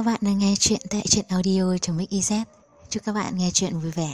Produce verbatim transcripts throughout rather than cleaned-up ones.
các bạn đang nghe chuyện tại truyện audio.mix.iz. Chúc các bạn nghe chuyện vui vẻ.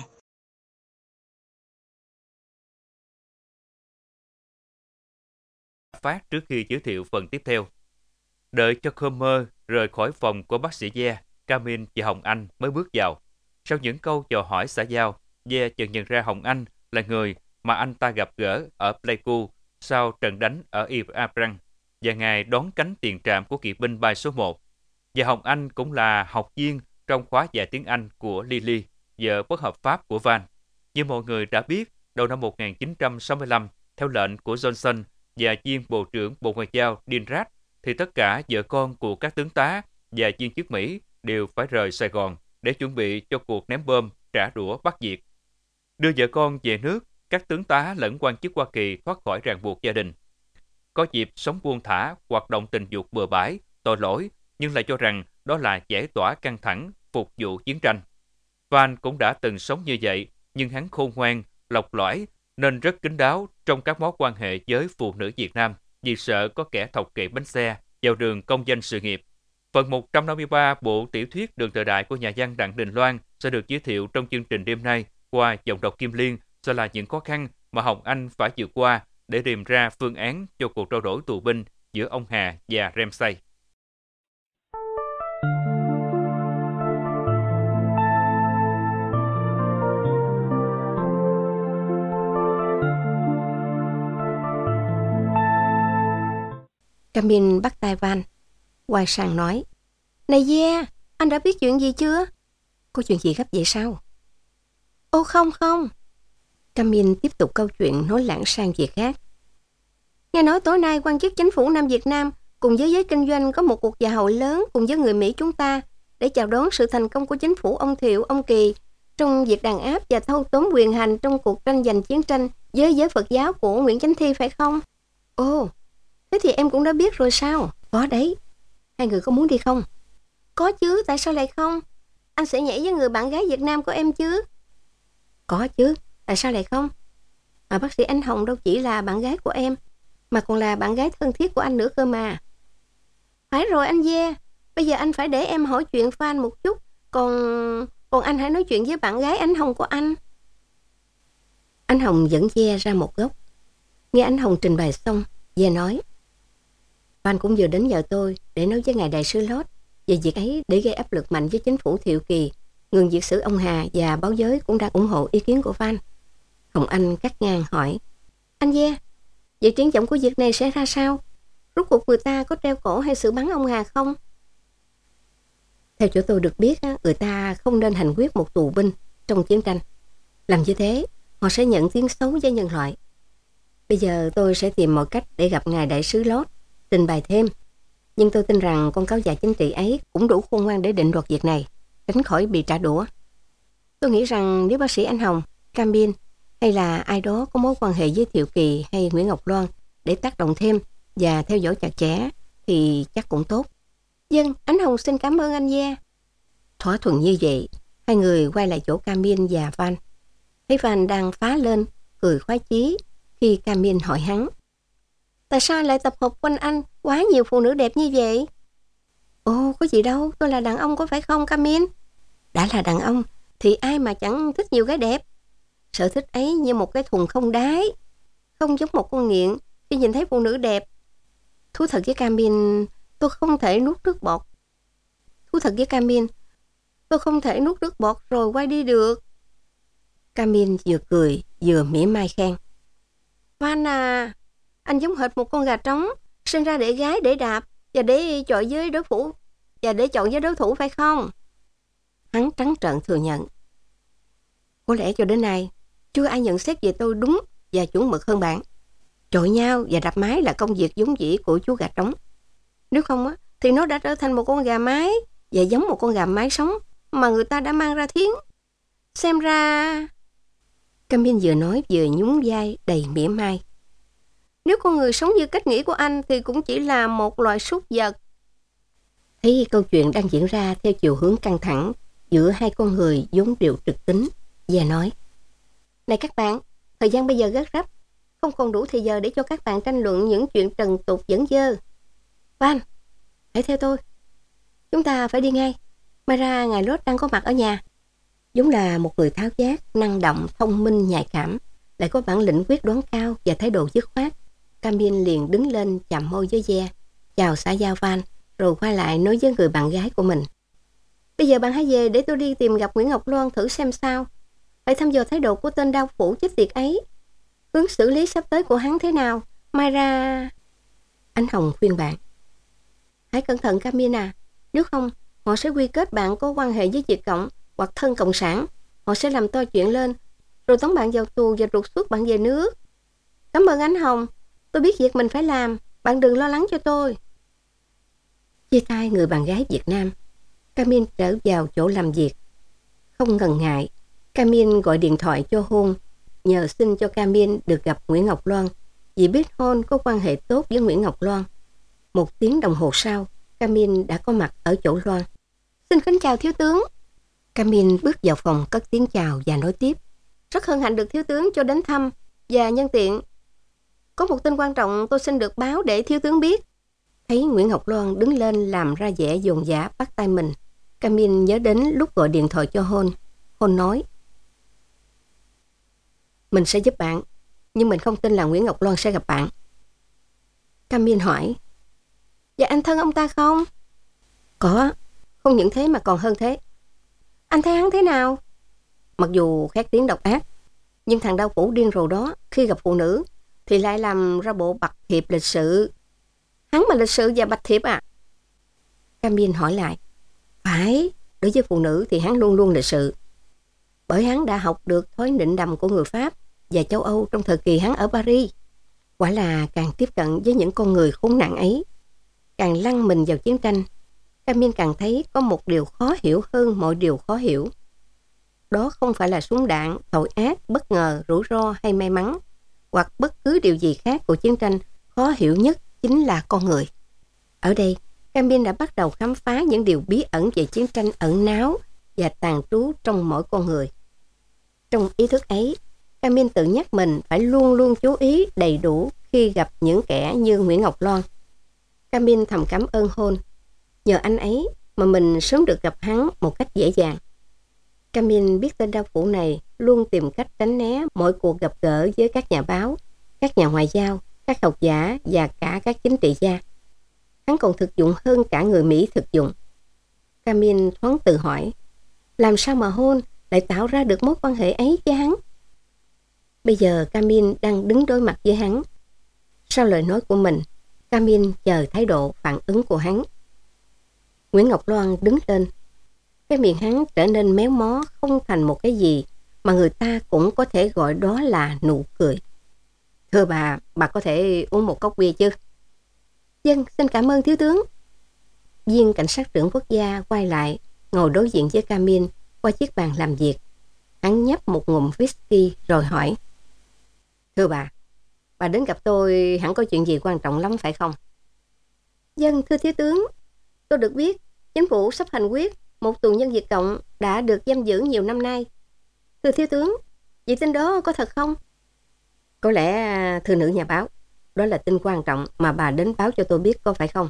Phát trước khi giới thiệu phần tiếp theo. Đợi cho Khomer rời khỏi phòng của bác sĩ Ye, Camille và Hồng Anh mới bước vào. Sau những câu dò hỏi xã giao, Ye chợt nhận ra Hồng Anh là người mà anh ta gặp gỡ ở Pleiku sau trận đánh ở Ypres và ngày đón cánh tiền trạm của kỵ binh bay số một. Và Hồng Anh cũng là học viên trong khóa dạy tiếng Anh của Lily, vợ bất hợp pháp của Van. Như mọi người đã biết, đầu năm một nghìn chín trăm sáu mươi lăm, theo lệnh của Johnson và viên Bộ trưởng Bộ Ngoại giao Dinrat, thì tất cả vợ con của các tướng tá và viên chức Mỹ đều phải rời Sài Gòn để chuẩn bị cho cuộc ném bom trả đũa Bắc Việt. Đưa vợ con về nước, các tướng tá lẫn quan chức Hoa Kỳ thoát khỏi ràng buộc gia đình. Có dịp sống buông thả, hoạt động tình dục bừa bãi, tội lỗi, nhưng lại cho rằng đó là giải tỏa căng thẳng, phục vụ chiến tranh. Van cũng đã từng sống như vậy, nhưng hắn khôn ngoan, lọc lõi, nên rất kín đáo trong các mối quan hệ với phụ nữ Việt Nam vì sợ có kẻ thọc kệ bánh xe vào đường công danh sự nghiệp. Phần một trăm năm mươi ba bộ tiểu thuyết Đường thời đại của nhà văn Đặng Đình Loan sẽ được giới thiệu trong chương trình đêm nay qua giọng đọc Kim Liên, sẽ là những khó khăn mà Hồng Anh phải vượt qua để tìm ra phương án cho cuộc trao đổi tù binh giữa ông Hà và Ramsay. Camille bắt tay Van, quay sang nói: "Này Ye, anh đã biết chuyện gì chưa?" "Có chuyện gì gấp vậy sao?" "Ô không không." Camille tiếp tục câu chuyện, nói lãng sang việc khác. "Nghe nói tối nay quan chức chính phủ Nam Việt Nam cùng với giới kinh doanh có một cuộc dạ hội lớn cùng với người Mỹ chúng ta để chào đón sự thành công của chính phủ ông Thiệu, ông Kỳ trong việc đàn áp và thâu tóm quyền hành trong cuộc tranh giành chiến tranh với giới Phật giáo của Nguyễn Chánh Thi phải không?" "Ồ, thế thì em cũng đã biết rồi sao?" "Có đấy. Hai người có muốn đi không?" "Có chứ, tại sao lại không? Anh sẽ nhảy với người bạn gái Việt Nam của em chứ?" "Có chứ, tại sao lại không? Mà bác sĩ Anh Hồng đâu chỉ là bạn gái của em, mà còn là bạn gái thân thiết của anh nữa cơ mà." "Phải rồi anh Ye, bây giờ anh phải để em hỏi chuyện Phan một chút, còn còn anh hãy nói chuyện với bạn gái Anh Hồng của anh." Anh Hồng dẫn Ye ra một góc. Nghe anh Hồng trình bày xong, Ye nói: "Phan cũng vừa đến giờ tôi để nói với ngài đại sứ Lót về việc ấy để gây áp lực mạnh với chính phủ Thiệu Kỳ. Ngừng việc xử ông Hà và báo giới cũng đang ủng hộ ý kiến của Phan." Hồng Anh cắt ngang hỏi: "Anh Ye, vậy triển vọng của việc này sẽ ra sao? Rốt cuộc người ta có treo cổ hay xử bắn ông Hà không?" "Theo chỗ tôi được biết, người ta không nên hành quyết một tù binh trong chiến tranh. Làm như thế, họ sẽ nhận tiếng xấu với nhân loại. Bây giờ tôi sẽ tìm mọi cách để gặp ngài đại sứ Lót, trình bày thêm. Nhưng tôi tin rằng con cáo già chính trị ấy cũng đủ khôn ngoan để định đoạt việc này, tránh khỏi bị trả đũa. Tôi nghĩ rằng nếu bác sĩ Anh Hồng, Camille hay là ai đó có mối quan hệ với Thiệu Kỳ hay Nguyễn Ngọc Loan để tác động thêm và theo dõi chặt chẽ thì chắc cũng tốt." "Vâng, Anh Hồng xin cảm ơn anh Ye." Thỏa thuận như vậy, hai người quay lại chỗ Camille và Van. Thấy Van đang phá lên, cười khoái chí khi Camille hỏi hắn: "Tại sao lại tập hợp quanh anh quá nhiều phụ nữ đẹp như vậy?" "Ồ, có gì đâu, tôi là đàn ông có phải không Camille?" "Đã là đàn ông thì ai mà chẳng thích nhiều gái đẹp. Sở thích ấy như một cái thùng không đáy, không giống một con nghiện khi nhìn thấy phụ nữ đẹp. Thú thật với Camille, tôi không thể nuốt nước bọt. Thú thật với Camille, tôi không thể nuốt nước bọt rồi quay đi được." Camille vừa cười vừa mỉa mai khen: "Van à, anh giống hệt một con gà trống, sinh ra để gái để đạp và để chọi với đối thủ và để chọn với đối thủ phải không?" Hắn trắng trợn thừa nhận: "Có lẽ cho đến nay chưa ai nhận xét về tôi đúng và chuẩn mực hơn bạn. Chọi nhau và đạp mái là công việc vốn dĩ của chú gà trống. Nếu không á, thì nó đã trở thành một con gà mái và giống một con gà mái sống mà người ta đã mang ra thiến. Xem ra..." Camille vừa nói vừa nhún vai đầy mỉa mai: "Nếu con người sống như cách nghĩ của anh thì cũng chỉ là một loài súc vật." Thấy câu chuyện đang diễn ra theo chiều hướng căng thẳng giữa hai con người vốn đều trực tính, và nói: "Này các bạn, thời gian bây giờ rất gấp, không còn đủ thời giờ để cho các bạn tranh luận những chuyện trần tục dẫn dơ. Van, hãy theo tôi." chúng ta phải đi ngay. Mai ra ngài Lốt đang có mặt ở nhà. Đúng là một người tháo vát, năng động, thông minh, nhạy cảm, lại có bản lĩnh quyết đoán cao và thái độ dứt khoát. Camille liền đứng lên chạm môi với Ve, chào xã giao Van, rồi quay lại nói với người bạn gái của mình. Bây giờ bạn hãy về để tôi đi tìm gặp Nguyễn Ngọc Loan thử xem sao. Phải thăm dò thái độ của tên đao phủ chết tiệt ấy. Hướng xử lý sắp tới của hắn thế nào, mai ra... Ánh Hồng khuyên bạn. Hãy cẩn thận Camille à, nếu không họ sẽ quy kết bạn có quan hệ với Việt Cộng hoặc thân Cộng sản. Họ sẽ làm to chuyện lên, rồi tống bạn vào tù và trục xuất bạn về nước. Cảm ơn Ánh Hồng, tôi biết việc mình phải làm, bạn đừng lo lắng cho tôi. Chia tay người bạn gái Việt Nam, Camille trở vào chỗ làm việc. Không ngần ngại, Camille gọi điện thoại cho Hôn, nhờ xin cho Camille được gặp Nguyễn Ngọc Loan, vì biết Hôn có quan hệ tốt với Nguyễn Ngọc Loan. Một tiếng đồng hồ sau, Camille đã có mặt ở chỗ Loan. Xin kính chào thiếu tướng. Camille bước vào phòng cất tiếng chào và nói tiếp. Rất hân hạnh được thiếu tướng cho đến thăm, và nhân tiện có một tin quan trọng tôi xin được báo để thiếu tướng biết. Thấy Nguyễn Ngọc Loan đứng lên làm ra vẻ dồn dã bắt tay mình, Camille nhớ đến lúc gọi điện thoại cho Hôn. Hôn nói, mình sẽ giúp bạn, nhưng mình không tin là Nguyễn Ngọc Loan sẽ gặp bạn. Camille hỏi, và anh thân ông ta không? Có, không những thế mà còn hơn thế. Anh thấy hắn thế nào? Mặc dù khét tiếng độc ác, nhưng thằng đao phủ điên rồ đó khi gặp phụ nữ thì lại làm ra bộ bạch thiệp lịch sự. Hắn mà lịch sự và bạch thiệp à? Camille hỏi lại. Phải, đối với phụ nữ thì hắn luôn luôn lịch sự. Bởi hắn đã học được thói nịnh đầm của người Pháp và châu Âu trong thời kỳ hắn ở Paris. Quả là càng tiếp cận với những con người khốn nạn ấy, càng lăn mình vào chiến tranh, Camille càng thấy có một điều khó hiểu hơn mọi điều khó hiểu. Đó không phải là súng đạn, tội ác, bất ngờ, rủi ro hay may mắn, hoặc bất cứ điều gì khác của chiến tranh. Khó hiểu nhất chính là con người. Ở đây, Camille đã bắt đầu khám phá những điều bí ẩn về chiến tranh ẩn náu và tàn trú trong mỗi con người. Trong ý thức ấy, Camille tự nhắc mình phải luôn luôn chú ý đầy đủ khi gặp những kẻ như Nguyễn Ngọc Loan. Camille thầm cảm ơn Hôn. Nhờ anh ấy mà mình sớm được gặp hắn một cách dễ dàng. Camille biết tên đao phủ này luôn tìm cách tránh né mọi cuộc gặp gỡ với các nhà báo, các nhà ngoại giao, các học giả và cả các chính trị gia. Hắn còn thực dụng hơn cả người Mỹ thực dụng. Camille thoáng tự hỏi, làm sao mà Hôn lại tạo ra được mối quan hệ ấy với hắn? Bây giờ Camille đang đứng đối mặt với hắn. Sau lời nói của mình, Camille chờ thái độ phản ứng của hắn. Nguyễn Ngọc Loan đứng lên. Cái miệng hắn trở nên méo mó, không thành một cái gì mà người ta cũng có thể gọi đó là nụ cười. Thưa bà, bà có thể uống một cốc bia chứ? Vâng, xin cảm ơn thiếu tướng. Viên cảnh sát trưởng quốc gia quay lại, ngồi đối diện với Camille qua chiếc bàn làm việc. Hắn nhấp một ngụm whisky rồi hỏi. Thưa bà, bà đến gặp tôi hẳn có chuyện gì quan trọng lắm phải không? Vâng, thưa thiếu tướng. Tôi được biết chính phủ sắp hành quyết một tù nhân Việt Cộng đã được giam giữ nhiều năm nay. Thưa thiếu tướng, vậy tin đó có thật không? Có lẽ, thưa nữ nhà báo, đó là tin quan trọng mà bà đến báo cho tôi biết, có phải không?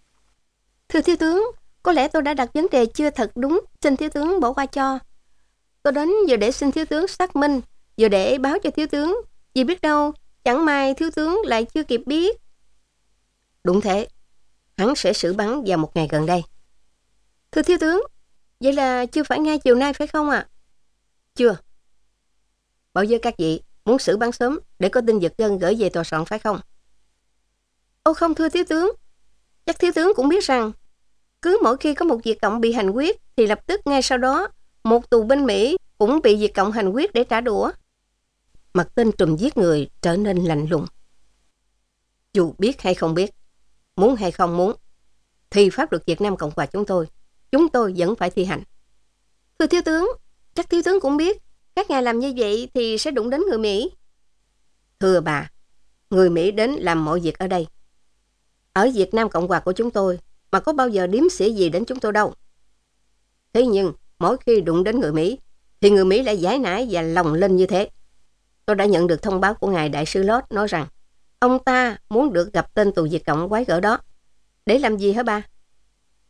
Thưa thiếu tướng, có lẽ tôi đã đặt vấn đề chưa thật đúng, xin thiếu tướng bỏ qua cho. Tôi đến vừa để xin thiếu tướng xác minh, vừa để báo cho thiếu tướng, vì biết đâu chẳng may thiếu tướng lại chưa kịp biết. Đúng thế, hắn sẽ xử bắn vào một ngày gần đây. Thưa thiếu tướng, vậy là chưa phải ngay chiều nay phải không ạ? À? Chưa. Bảo với các vị muốn xử bắn sớm để có tin giật gân gửi về tòa soạn phải không? Ô không thưa thiếu tướng, chắc thiếu tướng cũng biết rằng cứ mỗi khi có một Việt Cộng bị hành quyết thì lập tức ngay sau đó một tù binh Mỹ cũng bị Việt Cộng hành quyết để trả đũa. Mặt tên trùm giết người trở nên lạnh lùng. Dù biết hay không biết, muốn hay không muốn, thì pháp luật Việt Nam Cộng hòa chúng tôi, chúng tôi vẫn phải thi hành. Thưa thiếu tướng, chắc thiếu tướng cũng biết, các ngài làm như vậy thì sẽ đụng đến người Mỹ. Thưa bà, người Mỹ đến làm mọi việc ở đây. Ở Việt Nam Cộng hòa của chúng tôi mà có bao giờ đếm xỉa gì đến chúng tôi đâu. Thế nhưng mỗi khi đụng đến người Mỹ thì người Mỹ lại giải nải và lòng lên như thế. Tôi đã nhận được thông báo của ngài đại sứ Lót nói rằng ông ta muốn được gặp tên tù Việt Cộng quái gở đó. Để làm gì hả ba?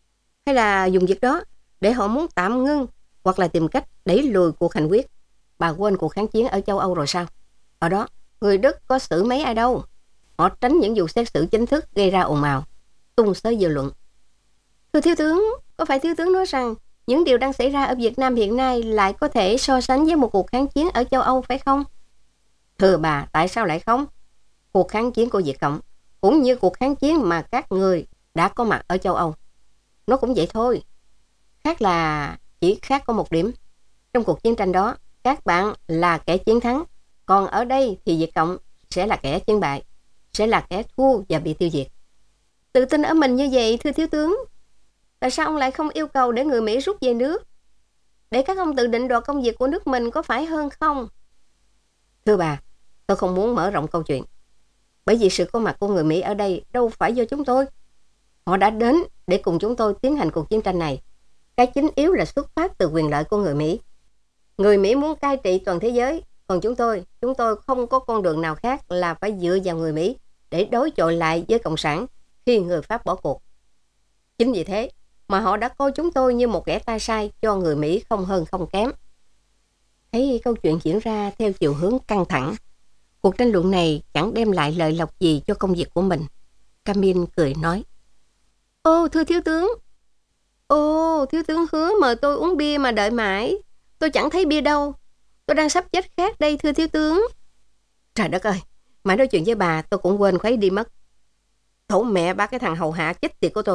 hay là dùng việc đó để họ muốn tạm ngưng hoặc là tìm cách đẩy lùi cuộc hành quyết. Bà quên cuộc kháng chiến ở châu Âu rồi sao? Ở đó, người Đức có xử mấy ai đâu. Họ tránh những vụ xét xử chính thức gây ra ồn ào, tung xới dư luận. Thưa thiếu tướng, có phải thiếu tướng nói rằng những điều đang xảy ra ở Việt Nam hiện nay lại có thể so sánh với một cuộc kháng chiến ở châu Âu phải không? Thưa bà, tại sao lại không? Cuộc kháng chiến của Việt Cộng cũng như cuộc kháng chiến mà các người đã có mặt ở châu Âu, nó cũng vậy thôi. Khác là chỉ khác có một điểm. Trong cuộc chiến tranh đó, các bạn là kẻ chiến thắng, còn ở đây thì Việt Cộng sẽ là kẻ chiến bại, sẽ là kẻ thua và bị tiêu diệt. Tự tin ở mình như vậy, thưa thiếu tướng. Tại sao ông lại không yêu cầu để người Mỹ rút về nước, để các ông tự định đoạt công việc của nước mình, có phải hơn không? Thưa bà, tôi không muốn mở rộng câu chuyện, bởi vì sự có mặt của người Mỹ ở đây đâu phải do chúng tôi. Họ đã đến để cùng chúng tôi tiến hành cuộc chiến tranh này. Cái chính yếu là xuất phát từ quyền lợi của người Mỹ. Người Mỹ muốn cai trị toàn thế giới, còn chúng tôi, chúng tôi không có con đường nào khác là phải dựa vào người Mỹ để đối chọi lại với Cộng sản khi người Pháp bỏ cuộc. Chính vì thế mà họ đã coi chúng tôi như một kẻ tay sai cho người Mỹ không hơn không kém. Thấy câu chuyện diễn ra theo chiều hướng căng thẳng, cuộc tranh luận này chẳng đem lại lợi lộc gì cho công việc của mình. Camille cười nói: Ô, thưa thiếu tướng, Ồ, thiếu tướng hứa mời tôi uống bia mà đợi mãi. Tôi chẳng thấy bia đâu. Tôi đang sắp chết khát đây, thưa thiếu tướng. Trời đất ơi, mãi nói chuyện với bà tôi cũng quên khuấy đi mất. Thổ mẹ ba cái thằng hầu hạ chết tiệt của tôi.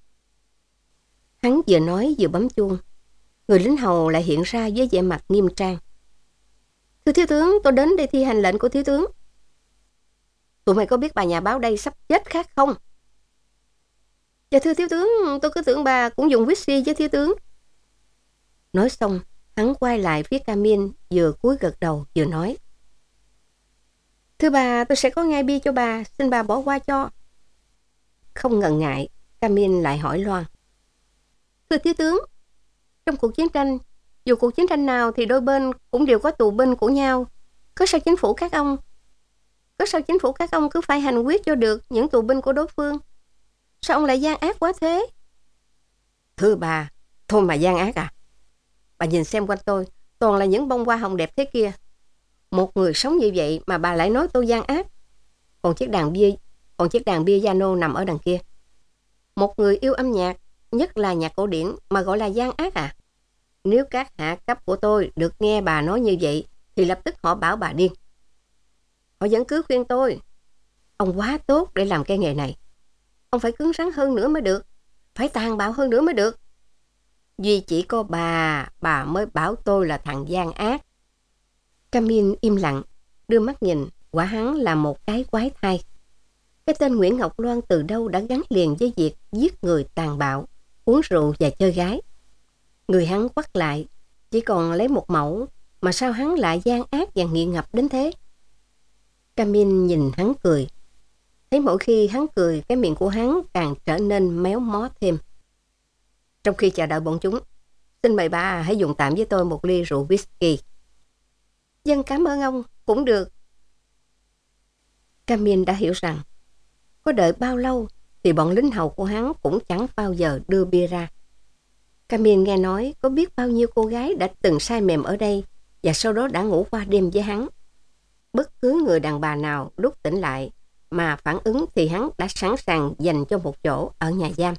Hắn vừa nói vừa bấm chuông. Người lính hầu lại hiện ra với vẻ mặt nghiêm trang. Thưa thiếu tướng, tôi đến đây thi hành lệnh của thiếu tướng. Tụi mày có biết bà nhà báo đây sắp chết khát không? Dạ thưa thiếu tướng, tôi cứ tưởng bà cũng dùng whisky với thiếu tướng. Nói xong, hắn quay lại phía Camille, vừa cúi gật đầu vừa nói: Thưa bà, tôi sẽ có ngay bia cho bà, xin bà bỏ qua cho. Không ngần ngại, Camille lại hỏi loan: Thưa thiếu tướng, trong cuộc chiến tranh, dù cuộc chiến tranh nào thì đôi bên cũng đều có tù binh của nhau. Có sao chính phủ các ông Có sao chính phủ các ông cứ phải hành quyết cho được những tù binh của đối phương? Sao ông lại gian ác quá thế? Thưa bà, thôi mà gian ác à? Bà nhìn xem quanh tôi, toàn là những bông hoa hồng đẹp thế kia. Một người sống như vậy mà bà lại nói tôi gian ác. Còn chiếc đàn bia, còn chiếc đàn bia piano nằm ở đằng kia. Một người yêu âm nhạc, nhất là nhạc cổ điển, mà gọi là gian ác à? Nếu các hạ cấp của tôi được nghe bà nói như vậy, thì lập tức họ bảo bà điên. Họ vẫn cứ khuyên tôi: Ông quá tốt để làm cái nghề này. Ông phải cứng rắn hơn nữa mới được, phải tàn bạo hơn nữa mới được. Duy chỉ có bà, bà mới bảo tôi là thằng gian ác. Camille im lặng, đưa mắt nhìn, quả hắn là một cái quái thai. Cái tên Nguyễn Ngọc Loan từ đâu đã gắn liền với việc giết người tàn bạo, uống rượu và chơi gái. Người hắn quắt lại, chỉ còn lấy một mẫu, mà sao hắn lại gian ác và nghiện ngập đến thế? Camille nhìn hắn cười. Thấy mỗi khi hắn cười, cái miệng của hắn càng trở nên méo mó thêm. Trong khi chờ đợi bọn chúng, xin mời bà hãy dùng tạm với tôi một ly rượu whisky. Dân cảm ơn ông, cũng được. Camille đã hiểu rằng có đợi bao lâu thì bọn lính hầu của hắn cũng chẳng bao giờ đưa bia ra. Camille nghe nói có biết bao nhiêu cô gái đã từng say mềm ở đây và sau đó đã ngủ qua đêm với hắn. Bất cứ người đàn bà nào lúc tỉnh lại mà phản ứng thì hắn đã sẵn sàng dành cho một chỗ ở nhà giam.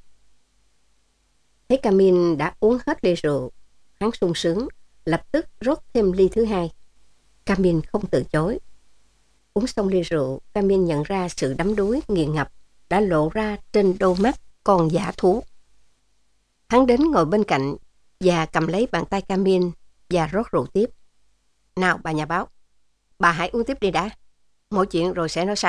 Thấy Camille đã uống hết ly rượu, hắn sung sướng, lập tức rót thêm ly thứ hai. Camille không từ chối. Uống xong ly rượu, Camille nhận ra sự đắm đuối nghiền ngập đã lộ ra trên đôi mắt còn dã thú. Hắn đến ngồi bên cạnh và cầm lấy bàn tay Camille và rót rượu tiếp. Nào bà nhà báo, bà hãy uống tiếp đi đã. Mọi chuyện rồi sẽ nói sau.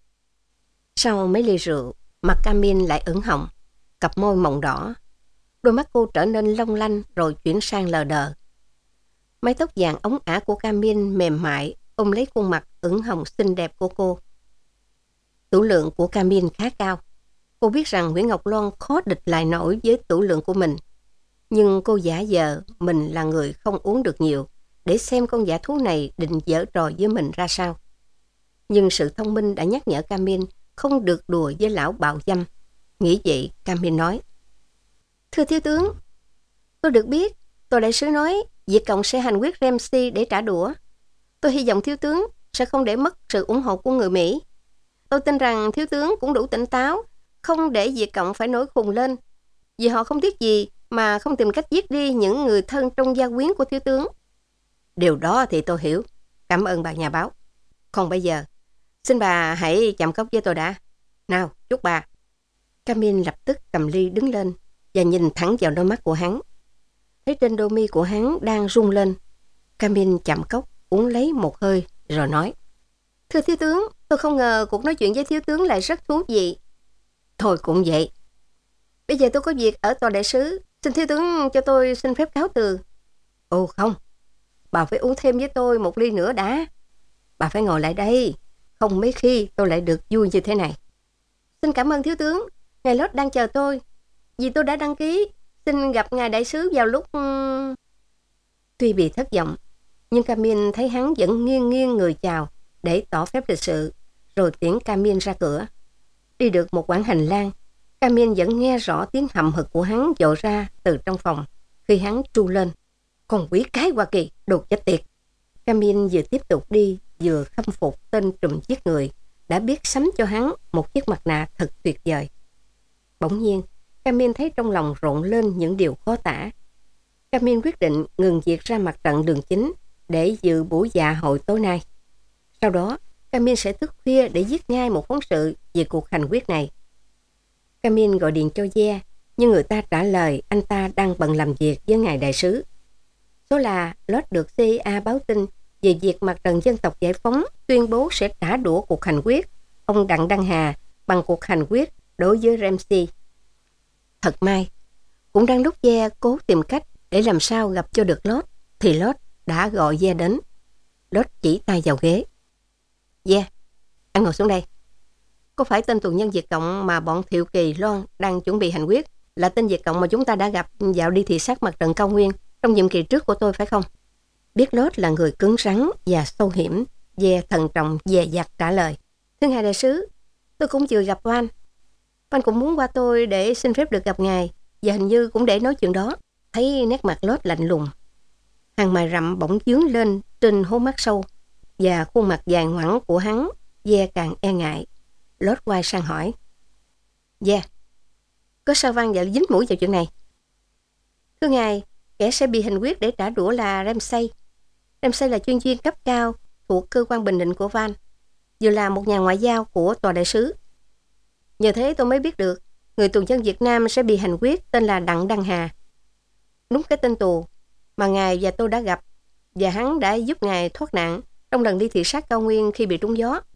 Sau mấy ly rượu, mặt Camille lại ửng hồng, cặp môi mọng đỏ. Đôi mắt cô trở nên long lanh rồi chuyển sang lờ đờ. Mái tóc vàng óng ả của Camille mềm mại ôm lấy khuôn mặt ửng hồng xinh đẹp của cô. Tửu lượng của Camille khá cao. Cô biết rằng Nguyễn Ngọc Loan khó địch lại nổi với tửu lượng của mình. Nhưng cô giả vờ mình là người không uống được nhiều để xem con dã thú này định giở trò với mình ra sao. Nhưng sự thông minh đã nhắc nhở Camille không được đùa với lão bạo dâm. Nghĩ vậy, Camille nói: Thưa thiếu tướng, tôi được biết, tòa đại sứ nói Việt Cộng sẽ hành quyết Ramsey để trả đũa. Tôi hy vọng thiếu tướng sẽ không để mất sự ủng hộ của người Mỹ. Tôi tin rằng thiếu tướng cũng đủ tỉnh táo, không để Việt Cộng phải nổi khùng lên, vì họ không tiếc gì mà không tìm cách giết đi những người thân trong gia quyến của thiếu tướng. Điều đó thì tôi hiểu. Cảm ơn bà nhà báo. Còn bây giờ, xin bà hãy chạm cốc với tôi đã. Nào, chúc bà. Camille lập tức cầm ly đứng lên và nhìn thẳng vào đôi mắt của hắn. Thấy trên đôi mi của hắn đang rung lên, Camille chạm cốc uống lấy một hơi rồi nói: Thưa thiếu tướng, tôi không ngờ cuộc nói chuyện với thiếu tướng lại rất thú vị. Thôi cũng vậy. Bây giờ tôi có việc ở tòa đại sứ, xin thiếu tướng cho tôi xin phép cáo từ. Ồ không, bà phải uống thêm với tôi một ly nữa đã. Bà phải ngồi lại đây, không mấy khi tôi lại được vui như thế này. Xin cảm ơn thiếu tướng, ngài Lót đang chờ tôi, vì tôi đã đăng ký xin gặp ngài đại sứ vào lúc... Tuy bị thất vọng, nhưng Camille thấy hắn vẫn nghiêng nghiêng người chào để tỏ phép lịch sự, rồi tiễn Camille ra cửa. Đi được một quãng hành lang, Camille vẫn nghe rõ tiếng hậm hực của hắn dội ra từ trong phòng khi hắn tru lên: Con quỷ cái Hoa Kỳ, đồ chết tiệt. Camille vừa tiếp tục đi vừa khâm phục tên trùm giết người đã biết sắm cho hắn một chiếc mặt nạ thật tuyệt vời. Bỗng nhiên, Camille thấy trong lòng rộn lên những điều khó tả. Camille quyết định ngừng việc ra mặt trận đường chính để dự buổi dạ hội tối nay. Sau đó, Camille sẽ thức khuya để viết ngay một phóng sự về cuộc hành quyết này. Camille gọi điện cho Ye, nhưng người ta trả lời anh ta đang bận làm việc với ngài đại sứ. Số là Lót được xê i a báo tin về việc mặt trận dân tộc giải phóng tuyên bố sẽ trả đũa cuộc hành quyết ông Đặng Đăng Hà bằng cuộc hành quyết đối với Ramsey. Thật may, cũng đang lúc Ye cố tìm cách để làm sao gặp cho được Lót, thì Lót đã gọi Ye đến. Lót chỉ tay vào ghế. Ye, anh ngồi xuống đây. Có phải tên tù nhân Việt Cộng mà bọn Thiệu Kỳ Loan đang chuẩn bị hành quyết là tên Việt Cộng mà chúng ta đã gặp dạo đi thị sát mặt trận cao nguyên trong nhiệm kỳ trước của tôi phải không? Biết Lót là người cứng rắn và sâu hiểm, Ye thận trọng dè dặt trả lời: Thưa ngài đại sứ, tôi cũng vừa gặp Van. Van cũng muốn qua tôi để xin phép được gặp ngài, và hình như cũng để nói chuyện đó. Thấy nét mặt Lót lạnh lùng, hàng mày rậm bỗng dướng lên trên hố mắt sâu, và khuôn mặt dài ngoẵng của hắn, Ye càng e ngại. Lót quay sang hỏi: Ye, có sao Van lại dính mũi vào chuyện này? Thưa ngài, kẻ sẽ bị hành quyết để trả đũa là Ramsey. Ramsey là chuyên viên cấp cao thuộc cơ quan bình định của Van, vừa là một nhà ngoại giao của tòa đại sứ. Nhờ thế tôi mới biết được người tù nhân Việt Nam sẽ bị hành quyết tên là Đặng Đăng Hà. Đúng cái tên tù mà ngài và tôi đã gặp, và hắn đã giúp ngài thoát nạn trong lần đi thị sát cao nguyên khi bị trúng gió.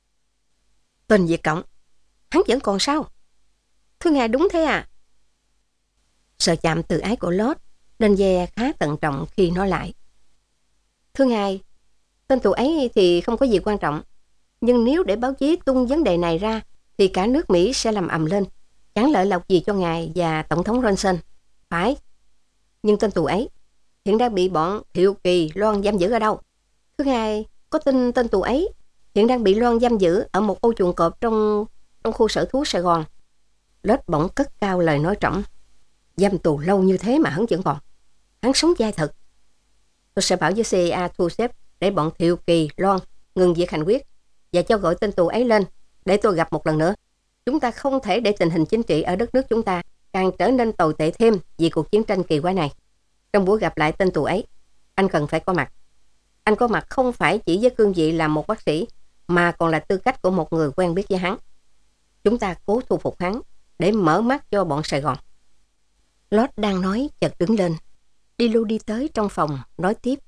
Tên Việt Cộng, hắn vẫn còn sao? Thưa ngài, đúng thế à? Sợ chạm từ ái của Lót, nên Ye khá thận trọng khi nói lại: Thưa ngài, tên tù ấy thì không có gì quan trọng, nhưng nếu để báo chí tung vấn đề này ra thì cả nước Mỹ sẽ làm ầm lên, chẳng lợi lộc gì cho ngài và Tổng thống Johnson. Phải, nhưng tên tù ấy hiện đang bị bọn Thiệu Kỳ Loan giam giữ ở đâu? Thưa ngài, có tin tên tù ấy hiện đang bị Loan giam giữ ở một ô chuồng cọp trong trong khu sở thú Sài Gòn. Lết bỗng cất cao lời nói trỏng: Giam tù lâu như thế mà hắn vẫn còn. Hắn sống dai thật. Tôi sẽ bảo với xê i a thu xếp để bọn Thiệu Kỳ Loan ngừng việc hành quyết và cho gọi tên tù ấy lên để tôi gặp một lần nữa. Chúng ta không thể để tình hình chính trị ở đất nước chúng ta càng trở nên tồi tệ thêm vì cuộc chiến tranh kỳ quái này. Trong buổi gặp lại tên tù ấy, anh cần phải có mặt. Anh có mặt không phải chỉ với cương vị là một bác sĩ, mà còn là tư cách của một người quen biết với hắn. Chúng ta cố thu phục hắn để mở mắt cho bọn Sài Gòn. Lót đang nói chợt đứng lên, đi lưu đi tới trong phòng, nói tiếp: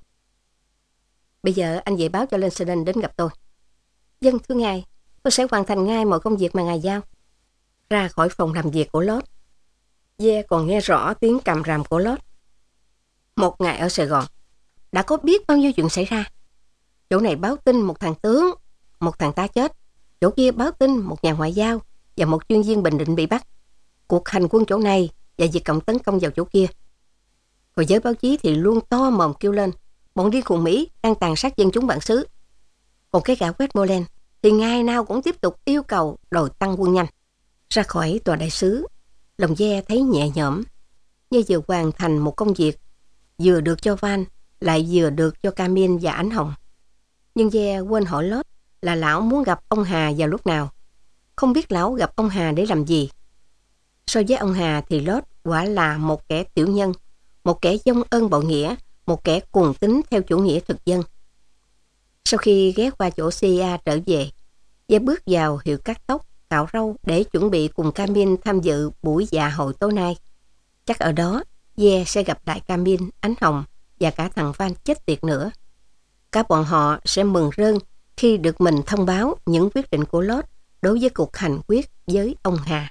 Bây giờ anh về báo cho Lincoln đến gặp tôi. Vâng thưa ngài, tôi sẽ hoàn thành ngay mọi công việc mà ngài giao. Ra khỏi phòng làm việc của Lót, Ye còn nghe rõ tiếng càm ràm của Lót. Một ngày ở Sài Gòn đã có biết bao nhiêu chuyện xảy ra. Chỗ này báo tin một thằng tướng, một thằng ta chết. Chỗ kia báo tin một nhà ngoại giao và một chuyên viên bình định bị bắt. Cuộc hành quân chỗ này và Việt Cộng tấn công vào chỗ kia. Rồi giới báo chí thì luôn to mồm kêu lên bọn điên khùng Mỹ đang tàn sát dân chúng bản xứ. Còn cái gã Westmoreland thì ngày nào cũng tiếp tục yêu cầu đòi tăng quân nhanh. Ra khỏi tòa đại sứ, lòng Ye thấy nhẹ nhõm. như vừa hoàn thành một công việc, vừa được cho Van, lại vừa được cho Camille và Ánh Hồng. Nhưng Ve quên hỏi Lót là lão muốn gặp ông Hà vào lúc nào. Không biết lão gặp ông Hà để làm gì. So với ông Hà thì Lót quả là một kẻ tiểu nhân, một kẻ vong ơn bội nghĩa, một kẻ cuồng tín theo chủ nghĩa thực dân. Sau khi ghé qua chỗ xê i a trở về, Ve bước vào hiệu cắt tóc, cạo râu để chuẩn bị cùng Camille tham dự buổi dạ hội tối nay. Chắc ở đó, Ve sẽ gặp lại Camille, Ánh Hồng và cả thằng Van chết tiệt nữa. Cả bọn họ sẽ mừng rơn khi được mình thông báo những quyết định của Lót đối với cuộc hành quyết với ông Hà.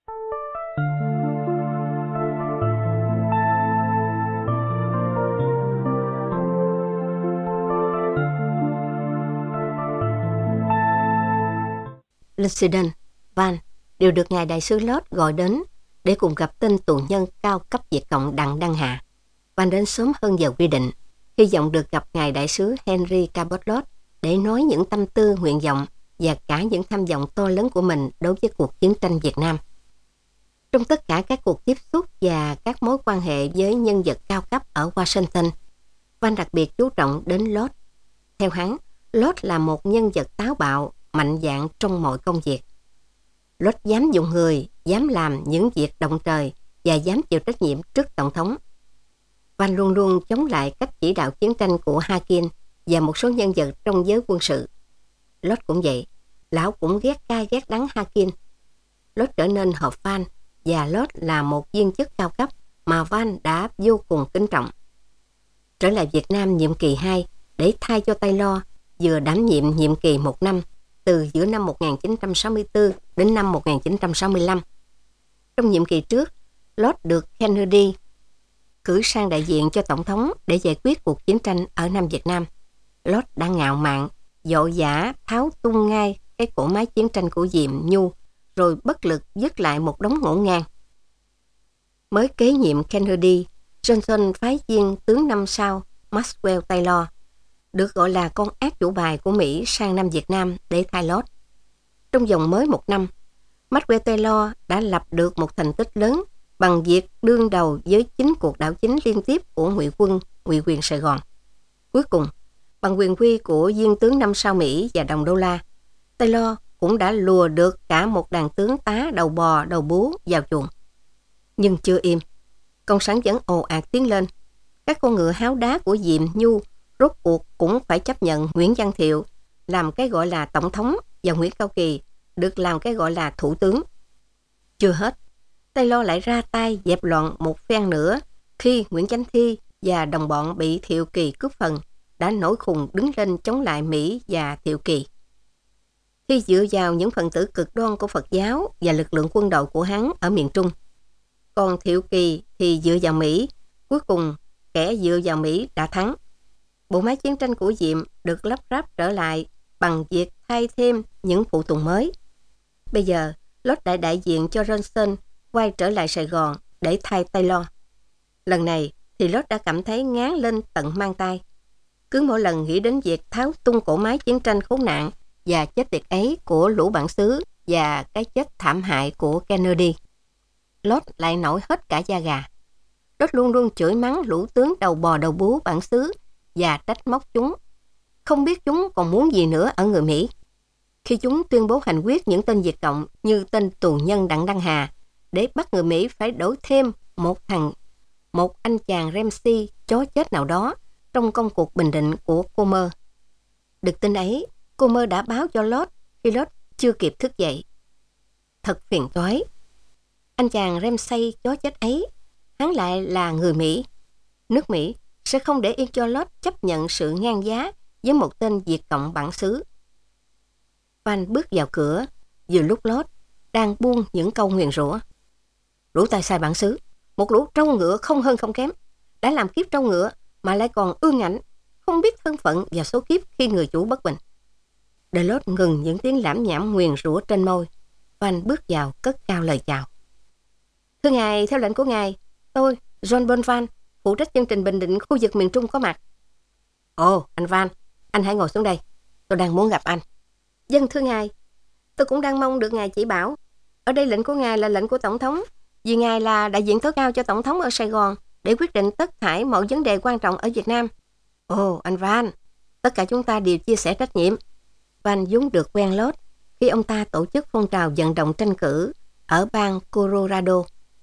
Luciden, Van đều được ngài đại sứ Lót gọi đến để cùng gặp tên tù nhân cao cấp Việt Cộng Đặng Đăng Hà. Van đến sớm hơn giờ quy định, hy vọng được gặp ngài đại sứ Henry Cabot Lót để nói những tâm tư, nguyện vọng và cả những tham vọng to lớn của mình đối với cuộc chiến tranh Việt Nam. Trong tất cả các cuộc tiếp xúc và các mối quan hệ với nhân vật cao cấp ở Washington, Van đặc biệt chú trọng đến Lót. Theo hắn, Lót là một nhân vật táo bạo, mạnh dạn trong mọi công việc. Lót dám dùng người, dám làm những việc động trời và dám chịu trách nhiệm trước Tổng thống. Van luôn luôn chống lại cách chỉ đạo chiến tranh của Hawking và một số nhân vật trong giới quân sự. Lót cũng vậy, lão cũng ghét cay ghét đắng Hawking. Lót trở nên hợp Van và Lót là một viên chức cao cấp mà Van đã vô cùng kính trọng. Trở lại Việt Nam nhiệm kỳ hai để thay cho Taylor, vừa đảm nhiệm nhiệm kỳ một năm, từ giữa năm một nghìn chín trăm sáu mươi tư đến năm một nghìn chín trăm sáu mươi lăm. Trong nhiệm kỳ trước, Lót được Kennedy cử sang đại diện cho Tổng thống để giải quyết cuộc chiến tranh ở Nam Việt Nam. Lót đã ngạo mạn, vội vã tháo tung ngay cái cổ máy chiến tranh của Diệm Nhu, rồi bất lực dứt lại một đống ngổn ngang. Mới kế nhiệm Kennedy, Johnson phái viên tướng năm sao Maxwell Taylor, được gọi là con ác chủ bài của Mỹ, sang Nam Việt Nam để thay Lót. Trong vòng mới một năm, Maxwell Taylor đã lập được một thành tích lớn bằng việc đương đầu với chín cuộc đảo chính liên tiếp của ngụy quân, ngụy quyền Sài Gòn. Cuối cùng, bằng quyền quy của viên tướng năm sao Mỹ và đồng đô la, Taylor cũng đã lùa được cả một đàn tướng tá đầu bò đầu bú vào chuồng. Nhưng chưa im, Cộng sản vẫn ồ ạt tiến lên. Các con ngựa háo đá của Diệm Nhu rốt cuộc cũng phải chấp nhận Nguyễn Văn Thiệu làm cái gọi là tổng thống và Nguyễn Cao Kỳ được làm cái gọi là thủ tướng. Chưa hết, Taylor lại ra tay dẹp loạn một phen nữa khi Nguyễn Chánh Thi và đồng bọn bị Thiệu Kỳ cướp phần, đã nổi khùng đứng lên chống lại Mỹ và Thiệu Kỳ. Khi dựa vào những phần tử cực đoan của Phật giáo và lực lượng quân đội của hắn ở miền Trung, còn Thiệu Kỳ thì dựa vào Mỹ, cuối cùng kẻ dựa vào Mỹ đã thắng. Bộ máy chiến tranh của Diệm được lắp ráp trở lại bằng việc thay thêm những phụ tùng mới. Bây giờ, Lót đã đại diện cho Johnson quay trở lại Sài Gòn để thay Taylor. Lần này thì Lót đã cảm thấy ngán lên tận mang tay. Cứ mỗi lần nghĩ đến việc tháo tung cổ máy chiến tranh khốn nạn và chết tiệt ấy của lũ bản xứ và cái chết thảm hại của Kennedy, Lót lại nổi hết cả da gà. Lót luôn luôn chửi mắng lũ tướng đầu bò đầu bú bản xứ và trách móc chúng. Không biết chúng còn muốn gì nữa ở người Mỹ. Khi chúng tuyên bố hành quyết những tên Việt Cộng như tên tù nhân Đặng Đăng Hà, để bắt người Mỹ phải đổi thêm một thằng, một anh chàng Ramsey chó chết nào đó trong công cuộc bình định của Comer. Được tin ấy, Comer đã báo cho Lót khi Lót chưa kịp thức dậy. Thật phiền toái. Anh chàng Ramsey chó chết ấy, hắn lại là người Mỹ. Nước Mỹ sẽ không để yên cho Lót chấp nhận sự ngang giá với một tên Việt Cộng bản xứ. Van bước vào cửa, vừa lúc Lót đang buông những câu nguyền rủa. Lũ tay sai bản xứ, một lũ trâu ngựa không hơn không kém, đã làm kiếp trâu ngựa mà lại còn ương ngạnh, không biết thân phận và số kiếp khi người chủ bất bình. Để Lót ngừng những tiếng lảm nhảm nguyền rủa trên môi, Van bước vào cất cao lời chào. Thưa ngài, theo lệnh của ngài, tôi, John Bon Van, phụ trách chương trình bình định khu vực miền Trung có mặt. Ồ, anh Van, anh hãy ngồi xuống đây. Tôi đang muốn gặp anh. Vâng, thưa ngài. Tôi cũng đang mong được ngài chỉ bảo. Ở đây lệnh của ngài là lệnh của Tổng thống, vì ngài là đại diện tối cao cho Tổng thống ở Sài Gòn để quyết định tất thảy mọi vấn đề quan trọng ở Việt Nam. Ồ, anh Van, tất cả chúng ta đều chia sẻ trách nhiệm. Van vốn được quen Lót khi ông ta tổ chức phong trào vận động tranh cử ở bang Colorado.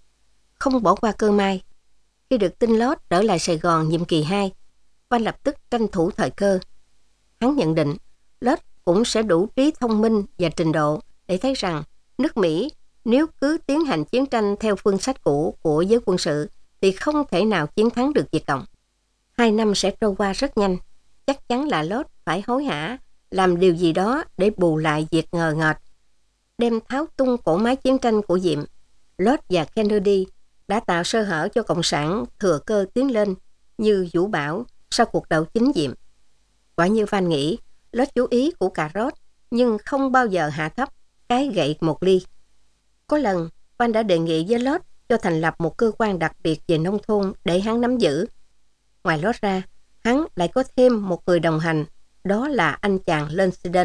Không bỏ qua cơ may, khi được tin Lót trở lại Sài Gòn nhiệm kỳ hai, Van lập tức tranh thủ thời cơ. Hắn nhận định Lót cũng sẽ đủ trí thông minh và trình độ để thấy rằng nước Mỹ nếu cứ tiến hành chiến tranh theo phương sách cũ của giới quân sự thì không thể nào chiến thắng được Việt Cộng. Hai năm sẽ trôi qua rất nhanh, chắc chắn là Lót phải hối hả làm điều gì đó để bù lại việc ngờ ngợt, đem tháo tung cổ máy chiến tranh của Diệm. Lót và Kennedy đã tạo sơ hở cho Cộng sản thừa cơ tiến lên như vũ bão sau cuộc đảo chính Diệm. Quả như Van nghĩ, Lót chú ý của cà rốt nhưng không bao giờ hạ thấp cái gậy một ly. Có lần, Van đã đề nghị với Lót cho thành lập một cơ quan đặc biệt về nông thôn để hắn nắm giữ. Ngoài Lót ra, hắn lại có thêm một người đồng hành, đó là anh chàng Lunsden.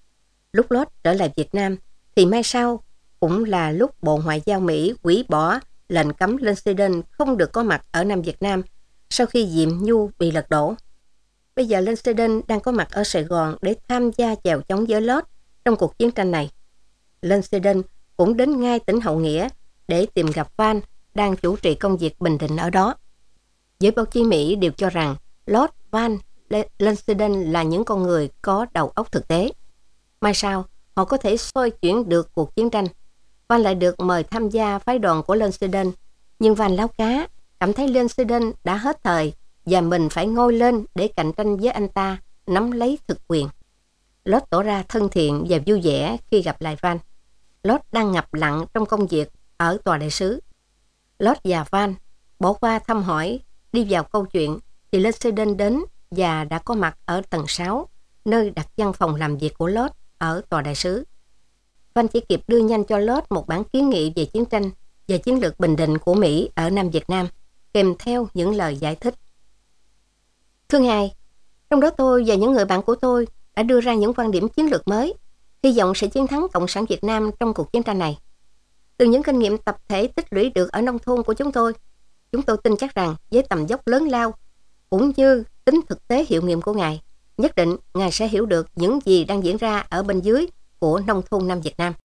Lúc Lót trở lại Việt Nam, thì mai sau cũng là lúc Bộ Ngoại giao Mỹ hủy bỏ lệnh cấm Lunsden không được có mặt ở Nam Việt Nam sau khi Diệm Nhu bị lật đổ. Bây giờ Lunsden đang có mặt ở Sài Gòn để tham gia chèo chống với Lót trong cuộc chiến tranh này. Lunsden cũng đến ngay tỉnh Hậu Nghĩa để tìm gặp Van đang chủ trì công việc bình định ở đó. Giới báo chí Mỹ đều cho rằng Lót, Van, Lunsden là những con người có đầu óc thực tế. Mai sau, họ có thể xoay chuyển được cuộc chiến tranh. Van lại được mời tham gia phái đoàn của Lunsden, nhưng Van láo cá, cảm thấy Lunsden đã hết thời và mình phải ngôi lên để cạnh tranh với anh ta, nắm lấy thực quyền. Lót tỏ ra thân thiện và vui vẻ khi gặp lại Van. Lót đang ngập lặng trong công việc ở tòa đại sứ. Lót và Van bỏ qua thăm hỏi, đi vào câu chuyện thì Lunsden đến và đã có mặt ở tầng sáu, nơi đặt văn phòng làm việc của Lót ở tòa đại sứ. Van chỉ kịp đưa nhanh cho Lót một bản kiến nghị về chiến tranh và chiến lược bình định của Mỹ ở Nam Việt Nam, kèm theo những lời giải thích. Thưa ngài, trong đó tôi và những người bạn của tôi đã đưa ra những quan điểm chiến lược mới, hy vọng sẽ chiến thắng Cộng sản Việt Nam trong cuộc chiến tranh này. Từ những kinh nghiệm tập thể tích lũy được ở nông thôn của chúng tôi, chúng tôi tin chắc rằng với tầm dốc lớn lao, cũng như tính thực tế hiệu nghiệm của ngài, nhất định ngài sẽ hiểu được những gì đang diễn ra ở bên dưới của nông thôn Nam Việt Nam.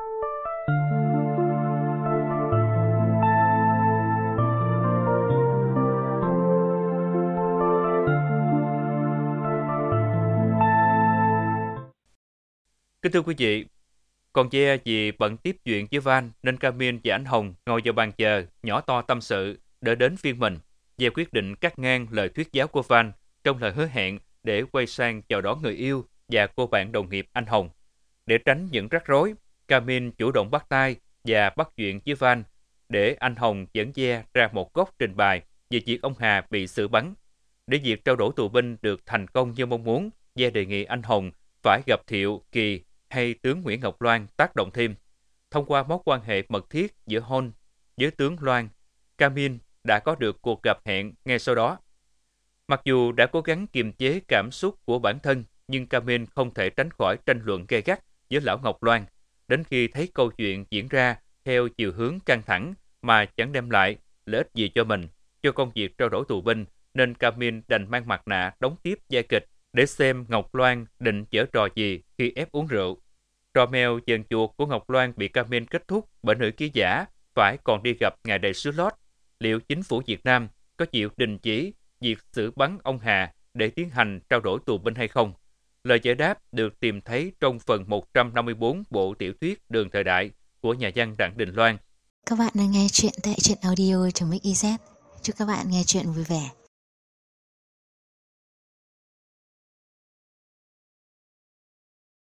Kính thưa quý vị, còn Ve vì bận tiếp chuyện với Van nên Camille và anh Hồng ngồi vào bàn chờ, nhỏ to tâm sự, đợi đến phiên mình. Ve quyết định cắt ngang lời thuyết giáo của Van trong lời hứa hẹn để quay sang chào đón người yêu và cô bạn đồng nghiệp anh Hồng. Để tránh những rắc rối, Camille chủ động bắt tay và bắt chuyện với Van để anh Hồng dẫn Ve ra một góc trình bày về việc ông Hà bị xử bắn. Để việc trao đổi tù binh được thành công như mong muốn, Ve đề nghị anh Hồng phải gặp Thiệu, Kỳ hay tướng Nguyễn Ngọc Loan tác động thêm. Thông qua mối quan hệ mật thiết giữa Hon với tướng Loan, Camille đã có được cuộc gặp hẹn ngay sau đó. Mặc dù đã cố gắng kiềm chế cảm xúc của bản thân, nhưng Camille không thể tránh khỏi tranh luận gay gắt với lão Ngọc Loan, đến khi thấy câu chuyện diễn ra theo chiều hướng căng thẳng mà chẳng đem lại lợi ích gì cho mình, cho công việc trao đổi tù binh, nên Camille đành mang mặt nạ đóng tiếp vai kịch để xem Ngọc Loan định giở trò gì khi ép uống rượu. Trò mèo dần chuột của Ngọc Loan bị Camille kết thúc bởi nữ ký giả phải còn đi gặp ngài đại sứ Lót. Liệu chính phủ Việt Nam có chịu đình chỉ việc xử bắn ông Hà để tiến hành trao đổi tù binh hay không? Lời giải đáp được tìm thấy trong phần một trăm năm mươi bốn bộ tiểu thuyết Đường Thời Đại của nhà văn Đặng Đình Loan. Các bạn đang nghe chuyện tại truyện audio chấm ích i zét. Chúc các bạn nghe chuyện vui vẻ.